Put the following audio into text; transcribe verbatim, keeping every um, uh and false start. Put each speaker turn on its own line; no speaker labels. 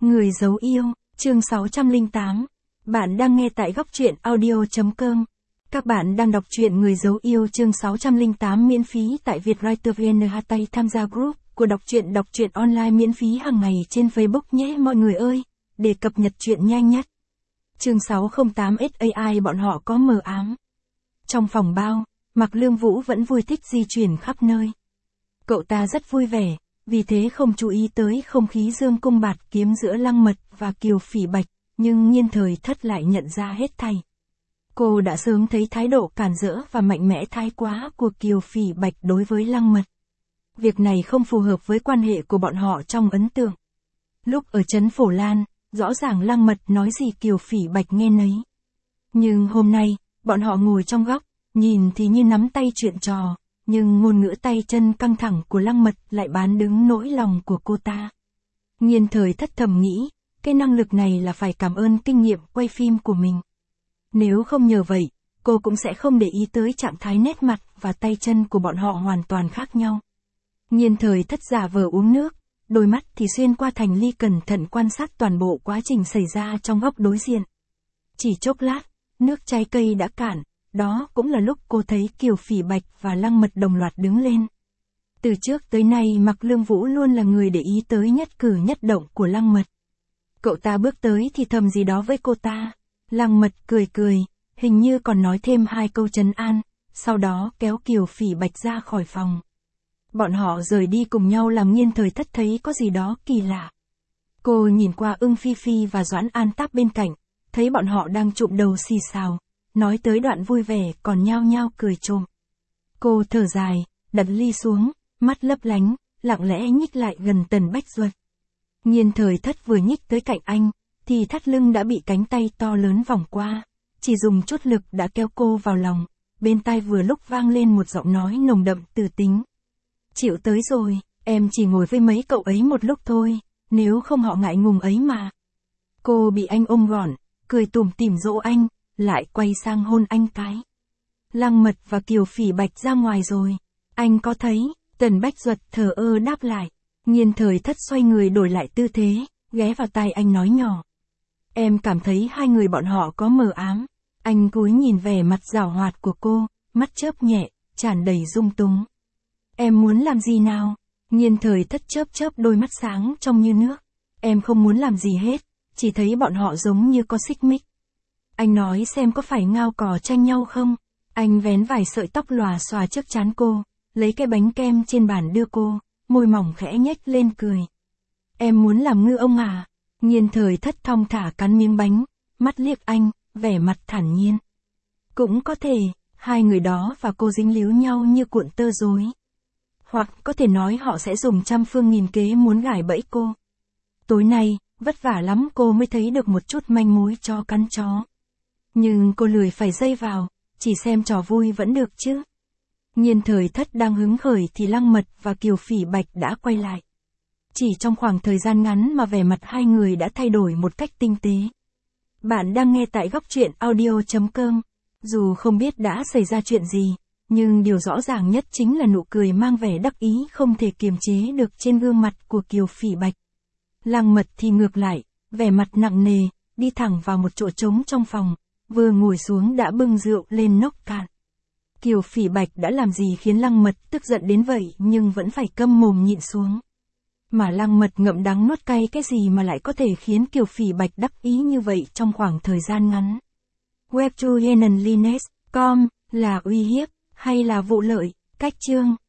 Người giấu yêu, chương sáu trăm lẻ tám. Bạn đang nghe tại góc truyện audio.com. Các bạn đang đọc truyện Người giấu yêu chương sáu trăm lẻ tám miễn phí tại Vietwriter vê en. Hãy tham gia group của đọc truyện đọc truyện online miễn phí hàng ngày trên Facebook nhé mọi người ơi, để cập nhật truyện nhanh nhất. Chương sáu không tám ét a i bọn họ có mờ ám. Trong phòng bao, Mạc Lương Vũ vẫn vui thích di chuyển khắp nơi. Cậu ta rất vui vẻ, vì thế không chú ý tới không khí dương cung bạt kiếm giữa Lăng Mật và Kiều Phỉ Bạch, nhưng Nhiên Thời Thất lại nhận ra hết thảy. Cô đã sớm thấy thái độ cản rỡ và mạnh mẽ thái quá của Kiều Phỉ Bạch đối với Lăng Mật. Việc này không phù hợp với quan hệ của bọn họ trong ấn tượng. Lúc ở trấn Phổ Lan, rõ ràng Lăng Mật nói gì Kiều Phỉ Bạch nghe nấy. Nhưng hôm nay, bọn họ ngồi trong góc, nhìn thì như nắm tay chuyện trò, nhưng ngôn ngữ tay chân căng thẳng của Lăng Mật lại bán đứng nỗi lòng của cô ta. Nhiên Thời Thất thầm nghĩ, cái năng lực này là phải cảm ơn kinh nghiệm quay phim của mình. Nếu không nhờ vậy, cô cũng sẽ không để ý tới trạng thái nét mặt và tay chân của bọn họ hoàn toàn khác nhau. Nhiên Thời Thất giả vờ uống nước, đôi mắt thì xuyên qua thành ly cẩn thận quan sát toàn bộ quá trình xảy ra trong góc đối diện. Chỉ chốc lát, nước trái cây đã cạn, đó cũng là lúc cô thấy Kiều Phỉ Bạch và Lăng Mật đồng loạt đứng lên. Từ trước tới nay Mạc Lương Vũ luôn là người để ý tới nhất cử nhất động của Lăng Mật. Cậu ta bước tới thì thầm gì đó với cô ta. Lăng Mật cười cười, hình như còn nói thêm hai câu trấn an, sau đó kéo Kiều Phỉ Bạch ra khỏi phòng. Bọn họ rời đi cùng nhau làm Nhiên Thời Thất thấy có gì đó kỳ lạ. Cô nhìn qua Ưng Phi Phi và Doãn An Táp bên cạnh, thấy bọn họ đang chụm đầu xì xào, nói tới đoạn vui vẻ còn nhao nhao cười trộm. Cô thở dài, đặt ly xuống, mắt lấp lánh, lặng lẽ nhích lại gần Tần Bách Duật. Nhiên Thời Thất vừa nhích tới cạnh anh, thì thắt lưng đã bị cánh tay to lớn vòng qua, chỉ dùng chút lực đã kéo cô vào lòng, bên tai vừa lúc vang lên một giọng nói nồng đậm từ tính. Chịu tới rồi, em chỉ ngồi với mấy cậu ấy một lúc thôi, nếu không họ ngại ngùng ấy mà. Cô bị anh ôm gọn, cười tủm tỉm dỗ anh, lại quay sang hôn anh cái. Lăng Mật và Kiều Phỉ Bạch ra ngoài rồi, anh có thấy? Tần Bách Duật thờ ơ đáp lại. Nhiên Thời Thất xoay người đổi lại tư thế, ghé vào tai anh nói nhỏ. Em cảm thấy hai người bọn họ có mờ ám. Anh cúi nhìn vẻ mặt giảo hoạt của cô, mắt chớp nhẹ, tràn đầy dung túng. Em muốn làm gì nào? Nhiên Thời Thất chớp chớp đôi mắt sáng trong như nước. Em không muốn làm gì hết, chỉ thấy bọn họ giống như có xích mích. Anh nói xem có phải ngao cò tranh nhau không? Anh vén vài sợi tóc lòa xòa trước trán cô, lấy cái bánh kem trên bàn đưa cô, môi mỏng khẽ nhếch lên cười. Em muốn làm ngư ông à? Nhiên Thời Thất thong thả cắn miếng bánh, mắt liếc anh, vẻ mặt thản nhiên. Cũng có thể, hai người đó và cô dính líu nhau như cuộn tơ rối. Hoặc có thể nói họ sẽ dùng trăm phương nghìn kế muốn gài bẫy cô. Tối nay, vất vả lắm cô mới thấy được một chút manh mối chó cắn chó. Nhưng cô lười phải dây vào, chỉ xem trò vui vẫn được chứ. Nhiên Thời Thất đang hứng khởi thì Lăng Mật và Kiều Phỉ Bạch đã quay lại. Chỉ trong khoảng thời gian ngắn mà vẻ mặt hai người đã thay đổi một cách tinh tế. Bạn đang nghe tại góc truyện audio.com. Dù không biết đã xảy ra chuyện gì, nhưng điều rõ ràng nhất chính là nụ cười mang vẻ đắc ý không thể kiềm chế được trên gương mặt của Kiều Phỉ Bạch. Lăng Mật thì ngược lại, vẻ mặt nặng nề, đi thẳng vào một chỗ trống trong phòng, vừa ngồi xuống đã bưng rượu lên nốc cạn. Kiều Phỉ Bạch đã làm gì khiến Lăng Mật tức giận đến vậy nhưng vẫn phải câm mồm nhịn xuống. Mà Lăng Mật ngậm đắng nuốt cay cái gì mà lại có thể khiến Kiều Phỉ Bạch đắc ý như vậy trong khoảng thời gian ngắn. Web to Henan Linux chấm com là uy hiếp hay là vụ lợi? Cách chương